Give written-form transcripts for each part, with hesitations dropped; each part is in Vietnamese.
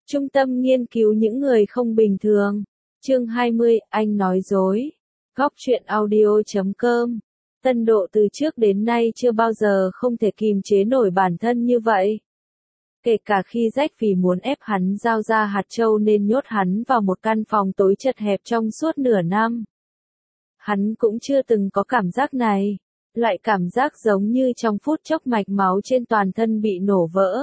Trung tâm nghiên cứu những người không bình thường. Chương 20, anh nói dối. Góc truyện audio.com. Tân Độ từ trước đến nay chưa bao giờ không thể kìm chế nổi bản thân như vậy. Kể cả khi Rách vì muốn ép hắn giao ra hạt châu nên nhốt hắn vào một căn phòng tối chật hẹp trong suốt nửa năm. Hắn cũng chưa từng có cảm giác này. Loại cảm giác giống như trong phút chốc mạch máu trên toàn thân bị nổ vỡ.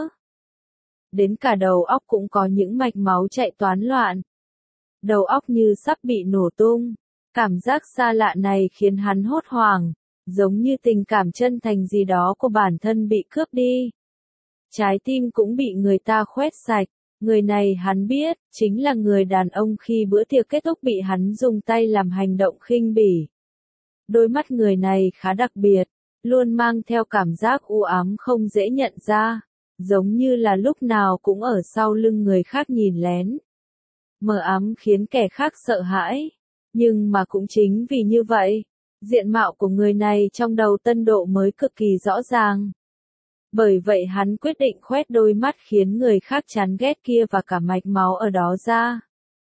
Đến cả đầu óc cũng có những mạch máu chạy toán loạn. Đầu óc như sắp bị nổ tung. Cảm giác xa lạ này khiến hắn hốt hoảng, giống như tình cảm chân thành gì đó của bản thân bị cướp đi. Trái tim cũng bị người ta khoét sạch. Người này hắn biết, chính là người đàn ông khi bữa tiệc kết thúc bị hắn dùng tay làm hành động khinh bỉ. Đôi mắt người này khá đặc biệt, luôn mang theo cảm giác u ám không dễ nhận ra, giống như là lúc nào cũng ở sau lưng người khác nhìn lén. Mờ ám khiến kẻ khác sợ hãi, nhưng mà cũng chính vì như vậy, diện mạo của người này trong đầu Tân Độ mới cực kỳ rõ ràng. Bởi vậy hắn quyết định khoét đôi mắt khiến người khác chán ghét kia và cả mạch máu ở đó ra.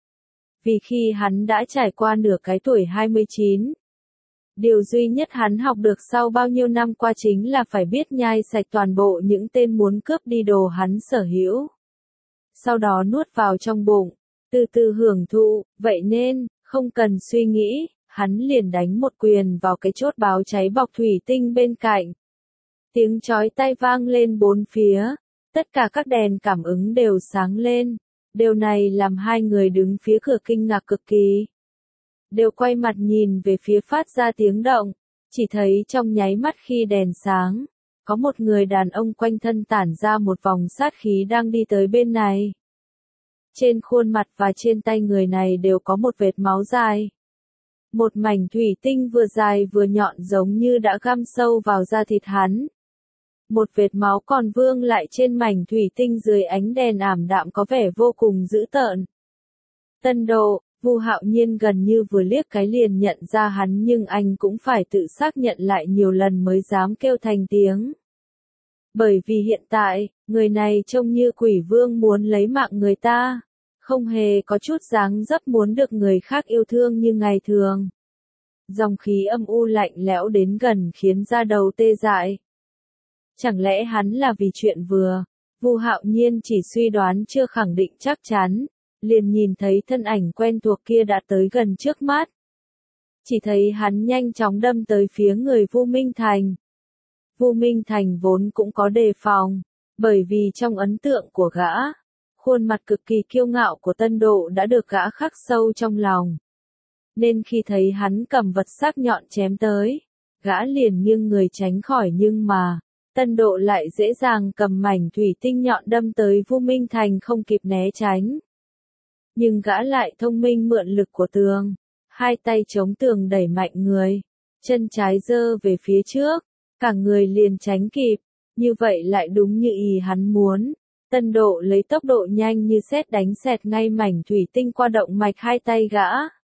Vì khi hắn đã trải qua nửa cái tuổi 29, điều duy nhất hắn học được sau bao nhiêu năm qua chính là phải biết nhai sạch toàn bộ những tên muốn cướp đi đồ hắn sở hữu. Sau đó nuốt vào trong bụng, từ từ hưởng thụ, vậy nên, không cần suy nghĩ, hắn liền đánh một quyền vào cái chốt báo cháy bọc thủy tinh bên cạnh. Tiếng chói tai vang lên bốn phía, tất cả các đèn cảm ứng đều sáng lên, điều này làm hai người đứng phía cửa kinh ngạc cực kỳ. Đều quay mặt nhìn về phía phát ra tiếng động, chỉ thấy trong nháy mắt khi đèn sáng, có một người đàn ông quanh thân tản ra một vòng sát khí đang đi tới bên này. Trên khuôn mặt và trên tay người này đều có một vệt máu dài. Một mảnh thủy tinh vừa dài vừa nhọn giống như đã găm sâu vào da thịt hắn. Một vệt máu còn vương lại trên mảnh thủy tinh dưới ánh đèn ảm đạm có vẻ vô cùng dữ tợn. Tân Độ, Vu Hạo Nhiên gần như vừa liếc cái liền nhận ra hắn nhưng anh cũng phải tự xác nhận lại nhiều lần mới dám kêu thành tiếng. Bởi vì hiện tại, người này trông như quỷ vương muốn lấy mạng người ta, không hề có chút dáng dấp muốn được người khác yêu thương như ngày thường. Dòng khí âm u lạnh lẽo đến gần khiến da đầu tê dại. Chẳng lẽ hắn là vì chuyện vừa? Vu Hạo Nhiên chỉ suy đoán chưa khẳng định chắc chắn, liền nhìn thấy thân ảnh quen thuộc kia đã tới gần trước mắt. Chỉ thấy hắn nhanh chóng đâm tới phía người Vu Minh Thành. Vu Minh Thành vốn cũng có đề phòng, bởi vì trong ấn tượng của gã, khuôn mặt cực kỳ kiêu ngạo của Tân Độ đã được gã khắc sâu trong lòng. Nên khi thấy hắn cầm vật sắc nhọn chém tới, gã liền nghiêng người tránh khỏi nhưng mà, Tân Độ lại dễ dàng cầm mảnh thủy tinh nhọn đâm tới Vu Minh Thành không kịp né tránh. Nhưng gã lại thông minh mượn lực của tường, hai tay chống tường đẩy mạnh người, chân trái giơ về phía trước, cả người liền tránh kịp, như vậy lại đúng như ý hắn muốn. Tân Độ lấy tốc độ nhanh như sét đánh xẹt ngay mảnh thủy tinh qua động mạch hai tay gã.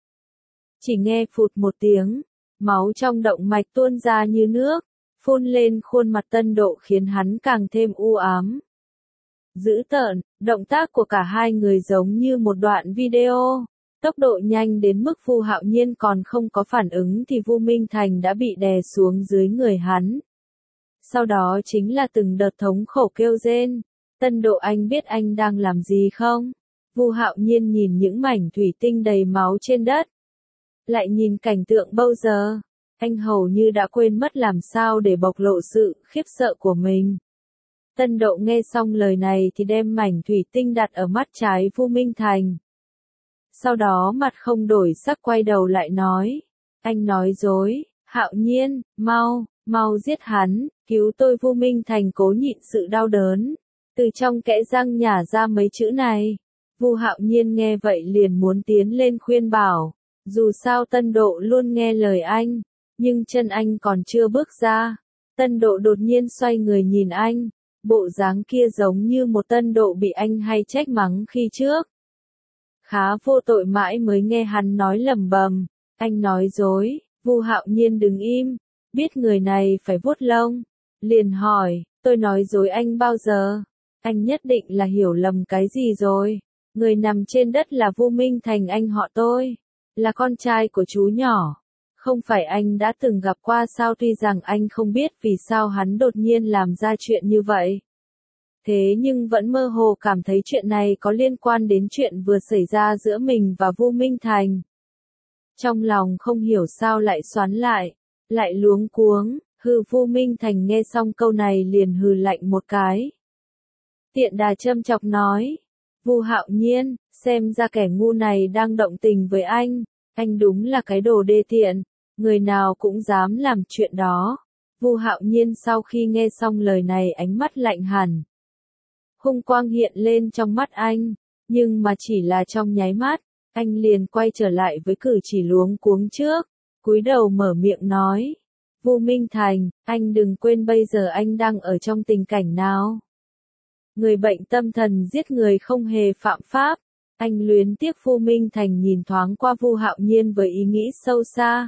Chỉ nghe phụt một tiếng, máu trong động mạch tuôn ra như nước, phun lên khuôn mặt Tân Độ khiến hắn càng thêm u ám. Dữ tợn, động tác của cả hai người giống như một đoạn video, tốc độ nhanh đến mức Vu Hạo Nhiên còn không có phản ứng thì Vu Minh Thành đã bị đè xuống dưới người hắn. Sau đó chính là từng đợt thống khổ kêu rên. Tân Độ, anh biết anh đang làm gì không? Vu Hạo Nhiên nhìn những mảnh thủy tinh đầy máu trên đất. Lại nhìn cảnh tượng bây giờ, anh hầu như đã quên mất làm sao để bộc lộ sự khiếp sợ của mình. Tân Độ nghe xong lời này thì đem mảnh thủy tinh đặt ở mắt trái Vu Minh Thành. Sau đó mặt không đổi sắc quay đầu lại nói, anh nói dối, Hạo Nhiên, mau giết hắn, cứu tôi. Vu Minh Thành cố nhịn sự đau đớn, từ trong kẽ răng nhả ra mấy chữ này. Vu Hạo Nhiên nghe vậy liền muốn tiến lên khuyên bảo, dù sao Tân Độ luôn nghe lời anh, nhưng chân anh còn chưa bước ra. Tân Độ đột nhiên xoay người nhìn anh, bộ dáng kia giống như một Tân Độ bị anh hay trách mắng khi trước. Khá vô tội mãi mới nghe hắn nói lẩm bẩm, anh nói dối. Vu Hạo Nhiên đứng im, biết người này phải vuốt lông, liền hỏi, tôi nói dối anh bao giờ? Anh nhất định là hiểu lầm cái gì rồi. Người nằm trên đất là Vu Minh Thành anh họ tôi, là con trai của chú nhỏ. Không phải anh đã từng gặp qua sao, tuy rằng anh không biết vì sao hắn đột nhiên làm ra chuyện như vậy. Thế nhưng vẫn mơ hồ cảm thấy chuyện này có liên quan đến chuyện vừa xảy ra giữa mình và Vu Minh Thành. Trong lòng không hiểu sao lại xoắn lại luống cuống, Vu Minh Thành nghe xong câu này liền hừ lạnh một cái. Tiện đà châm chọc nói, Vu Hạo Nhiên, xem ra kẻ ngu này đang động tình với anh đúng là cái đồ đê tiện, người nào cũng dám làm chuyện đó. Vu Hạo Nhiên sau khi nghe xong lời này ánh mắt lạnh hẳn. Hung quang hiện lên trong mắt anh, nhưng mà chỉ là trong nháy mắt, anh liền quay trở lại với cử chỉ luống cuống trước, cúi đầu mở miệng nói, Vu Minh Thành, anh đừng quên bây giờ anh đang ở trong tình cảnh nào. Người bệnh tâm thần giết người không hề phạm pháp. Anh luyến tiếc. Vu Minh Thành nhìn thoáng qua Vu Hạo Nhiên với ý nghĩ sâu xa.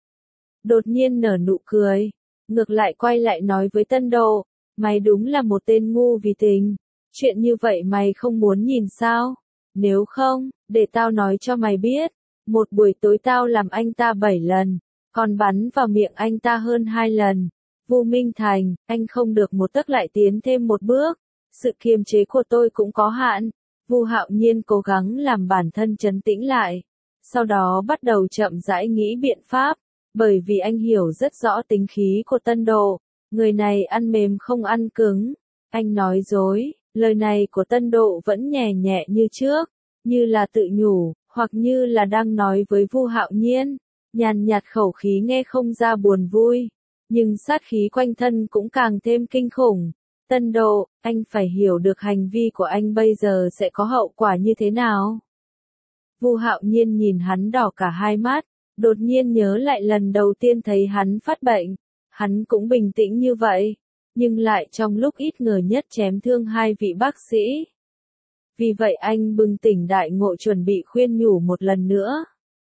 Đột nhiên nở nụ cười, ngược lại quay lại nói với Tân Độ, mày đúng là một tên ngu vì tình. Chuyện như vậy mày không muốn nhìn sao? Nếu không, để tao nói cho mày biết, một buổi tối tao làm anh ta 7 lần, còn bắn vào miệng anh ta hơn 2 lần. Vu Minh Thành, anh không được một tấc lại tiến thêm một bước. Sự kiềm chế của tôi cũng có hạn. Vu Hạo Nhiên cố gắng làm bản thân trấn tĩnh lại. Sau đó bắt đầu chậm rãi nghĩ biện pháp. Bởi vì anh hiểu rất rõ tính khí của Tân Độ. Người này ăn mềm không ăn cứng. Anh nói dối. Lời này của Tân Độ vẫn nhẹ nhẹ như trước. Như là tự nhủ, hoặc như là đang nói với Vu Hạo Nhiên. Nhàn nhạt khẩu khí nghe không ra buồn vui. Nhưng sát khí quanh thân cũng càng thêm kinh khủng. Tân Độ, anh phải hiểu được hành vi của anh bây giờ sẽ có hậu quả như thế nào. Vu Hạo Nhiên nhìn hắn đỏ cả hai mắt, đột nhiên nhớ lại lần đầu tiên thấy hắn phát bệnh. Hắn cũng bình tĩnh như vậy, nhưng lại trong lúc ít ngờ nhất chém thương hai vị bác sĩ. Vì vậy anh bừng tỉnh đại ngộ chuẩn bị khuyên nhủ một lần nữa.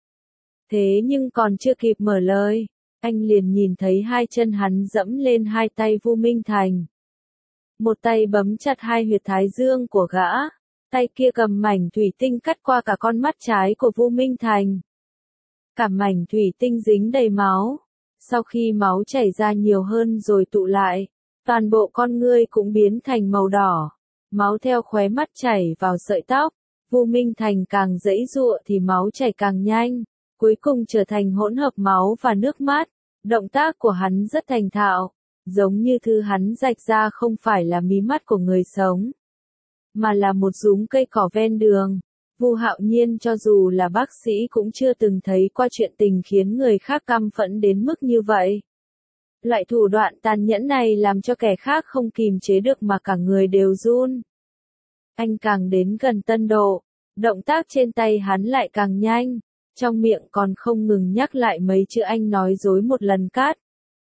Thế nhưng còn chưa kịp mở lời, anh liền nhìn thấy hai chân hắn dẫm lên hai tay Vu Minh Thành. Một tay bấm chặt hai huyệt thái dương của gã, tay kia cầm mảnh thủy tinh cắt qua cả con mắt trái của Vu Minh Thành. Cả mảnh thủy tinh dính đầy máu, sau khi máu chảy ra nhiều hơn rồi tụ lại, toàn bộ con ngươi cũng biến thành màu đỏ, máu theo khóe mắt chảy vào sợi tóc, Vu Minh Thành càng giãy giụa thì máu chảy càng nhanh, cuối cùng trở thành hỗn hợp máu và nước mắt. Động tác của hắn rất thành thạo. Giống như thứ hắn rạch ra không phải là mí mắt của người sống, mà là một rúm cây cỏ ven đường. Vu Hạo Nhiên cho dù là bác sĩ cũng chưa từng thấy qua chuyện tình khiến người khác căm phẫn đến mức như vậy. Loại thủ đoạn tàn nhẫn này làm cho kẻ khác không kìm chế được mà cả người đều run. Anh càng đến gần Tân Độ, động tác trên tay hắn lại càng nhanh, trong miệng còn không ngừng nhắc lại mấy chữ anh nói dối một lần cắt.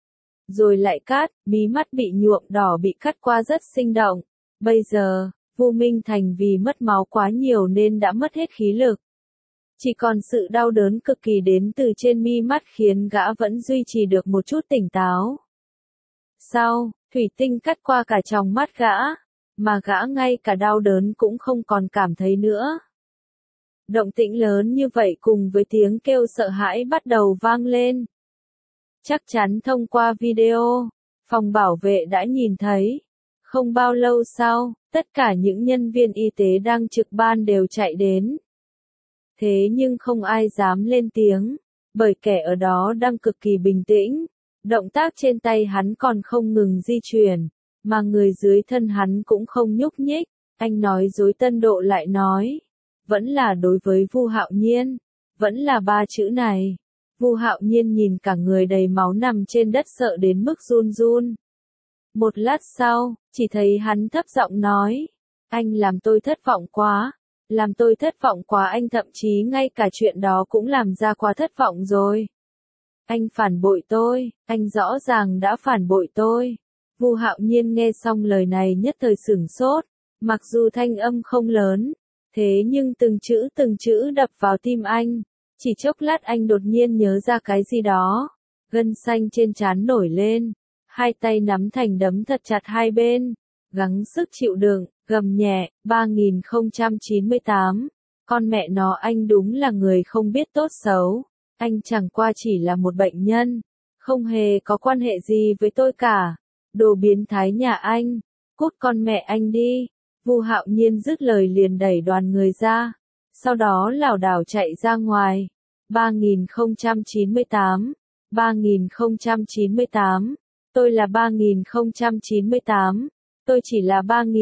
Rồi lại cắt, mí mắt bị nhuộm đỏ bị cắt qua rất sinh động. Bây giờ, Vu Minh Thành vì mất máu quá nhiều nên đã mất hết khí lực. Chỉ còn sự đau đớn cực kỳ đến từ trên mi mắt khiến gã vẫn duy trì được một chút tỉnh táo. Sau, thủy tinh cắt qua cả tròng mắt gã, mà gã ngay cả đau đớn cũng không còn cảm thấy nữa. Động tĩnh lớn như vậy cùng với tiếng kêu sợ hãi bắt đầu vang lên. Chắc chắn thông qua video, phòng bảo vệ đã nhìn thấy. Không bao lâu sau, tất cả những nhân viên y tế đang trực ban đều chạy đến. Thế nhưng không ai dám lên tiếng, bởi kẻ ở đó đang cực kỳ bình tĩnh. Động tác trên tay hắn còn không ngừng di chuyển, mà người dưới thân hắn cũng không nhúc nhích. Anh nói dối. Tân Độ lại nói, vẫn là đối với Vu Hạo Nhiên, vẫn là ba chữ này. Vu Hạo Nhiên nhìn cả người đầy máu nằm trên đất sợ đến mức run run. Một lát sau, chỉ thấy hắn thấp giọng nói, anh làm tôi thất vọng quá, làm tôi thất vọng quá, anh thậm chí ngay cả chuyện đó cũng làm ra quá thất vọng rồi. Anh phản bội tôi, anh rõ ràng đã phản bội tôi. Vu Hạo Nhiên nghe xong lời này nhất thời sửng sốt, mặc dù thanh âm không lớn, thế nhưng từng chữ đập vào tim anh. Chỉ chốc lát anh đột nhiên nhớ ra cái gì đó, gân xanh trên trán nổi lên, hai tay nắm thành đấm thật chặt hai bên, gắng sức chịu đựng, gầm nhẹ, 3098. Con mẹ nó, anh đúng là người không biết tốt xấu. Anh chẳng qua chỉ là một bệnh nhân, không hề có quan hệ gì với tôi cả. Đồ biến thái nhà anh, cút con mẹ anh đi. Vu Hạo Nhiên dứt lời liền đẩy đoàn người ra, sau đó lảo đảo chạy ra ngoài. 3098, 3098, tôi là 3098, tôi chỉ là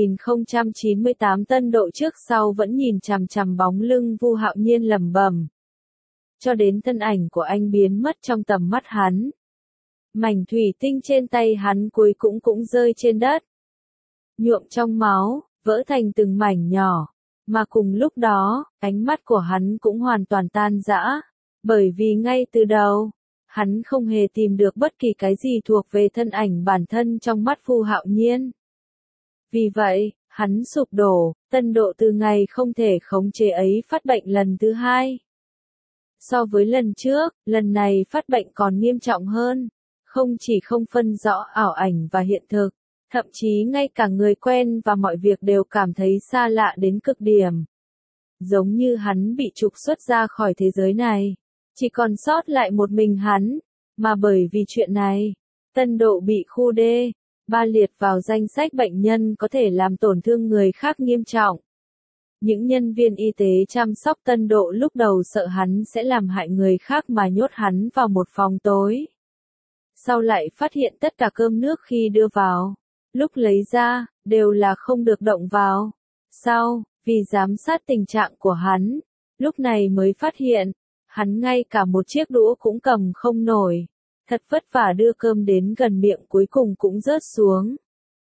3098. Tân Độ trước sau vẫn nhìn chằm chằm bóng lưng Vu Hạo Nhiên lẩm bẩm. Cho đến thân ảnh của anh biến mất trong tầm mắt hắn. Mảnh thủy tinh trên tay hắn cuối cũng rơi trên đất. Nhuộm trong máu, vỡ thành từng mảnh nhỏ. Mà cùng lúc đó, ánh mắt của hắn cũng hoàn toàn tan rã. Bởi vì ngay từ đầu, hắn không hề tìm được bất kỳ cái gì thuộc về thân ảnh bản thân trong mắt Vu Hạo Nhiên. Vì vậy, hắn sụp đổ, Tân Độ từ ngày không thể khống chế ấy phát bệnh lần thứ hai. So với lần trước, lần này phát bệnh còn nghiêm trọng hơn. Không chỉ không phân rõ ảo ảnh và hiện thực, thậm chí ngay cả người quen và mọi việc đều cảm thấy xa lạ đến cực điểm. Giống như hắn bị trục xuất ra khỏi thế giới này. Chỉ còn sót lại một mình hắn. Mà bởi vì chuyện này, Tân Độ bị khu D, 3 liệt vào danh sách bệnh nhân có thể làm tổn thương người khác nghiêm trọng. Những nhân viên y tế chăm sóc Tân Độ lúc đầu sợ hắn sẽ làm hại người khác mà nhốt hắn vào một phòng tối. Sau lại phát hiện tất cả cơm nước khi đưa vào, lúc lấy ra, đều là không được động vào. Sau, vì giám sát tình trạng của hắn, lúc này mới phát hiện, hắn ngay cả một chiếc đũa cũng cầm không nổi. Thật vất vả đưa cơm đến gần miệng cuối cùng cũng rớt xuống.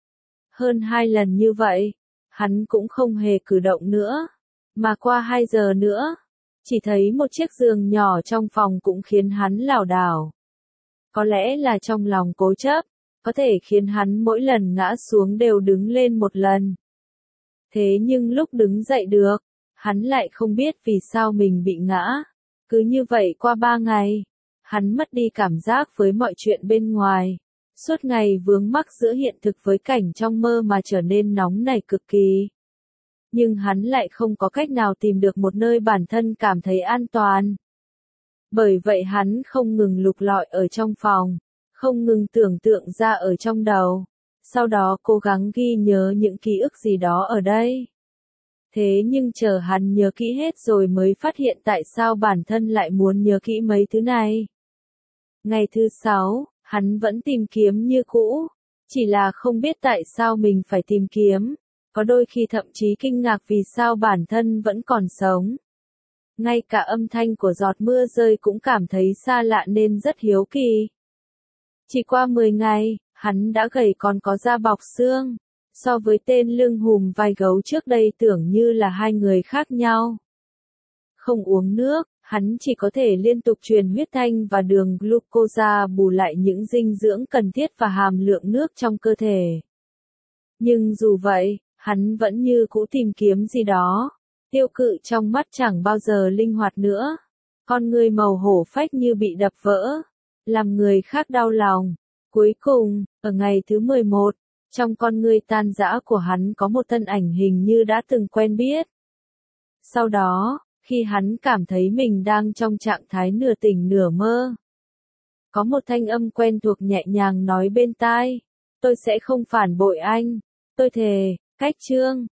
Hơn 2 lần như vậy, hắn cũng không hề cử động nữa. Mà qua 2 giờ nữa, chỉ thấy một chiếc giường nhỏ trong phòng cũng khiến hắn lảo đảo. Có lẽ là trong lòng cố chấp, có thể khiến hắn mỗi lần ngã xuống đều đứng lên một lần. Thế nhưng lúc đứng dậy được, hắn lại không biết vì sao mình bị ngã. Cứ như vậy qua 3 ngày, hắn mất đi cảm giác với mọi chuyện bên ngoài. Suốt ngày vướng mắc giữa hiện thực với cảnh trong mơ mà trở nên nóng nảy cực kỳ. Nhưng hắn lại không có cách nào tìm được một nơi bản thân cảm thấy an toàn. Bởi vậy hắn không ngừng lục lọi ở trong phòng, không ngừng tưởng tượng ra ở trong đầu. Sau đó cố gắng ghi nhớ những ký ức gì đó ở đây. Thế nhưng chờ hắn nhớ kỹ hết rồi mới phát hiện tại sao bản thân lại muốn nhớ kỹ mấy thứ này. Ngày thứ 6, hắn vẫn tìm kiếm như cũ, chỉ là không biết tại sao mình phải tìm kiếm, có đôi khi thậm chí kinh ngạc vì sao bản thân vẫn còn sống. Ngay cả âm thanh của giọt mưa rơi cũng cảm thấy xa lạ nên rất hiếu kỳ. Chỉ qua 10 ngày, hắn đã gầy còn có da bọc xương. So với tên lưng hùm vai gấu trước đây tưởng như là hai người khác nhau. Không uống nước, hắn chỉ có thể liên tục truyền huyết thanh và đường glucose bù lại những dinh dưỡng cần thiết và hàm lượng nước trong cơ thể. Nhưng dù vậy, hắn vẫn như cũ tìm kiếm gì đó. Tiêu Cự trong mắt chẳng bao giờ linh hoạt nữa. Con người màu hổ phách như bị đập vỡ, làm người khác đau lòng. Cuối cùng, ở ngày thứ 11, trong con người tan rã của hắn có một thân ảnh hình như đã từng quen biết. Sau đó, khi hắn cảm thấy mình đang trong trạng thái nửa tỉnh nửa mơ, có một thanh âm quen thuộc nhẹ nhàng nói bên tai, tôi sẽ không phản bội anh, tôi thề, cách chương.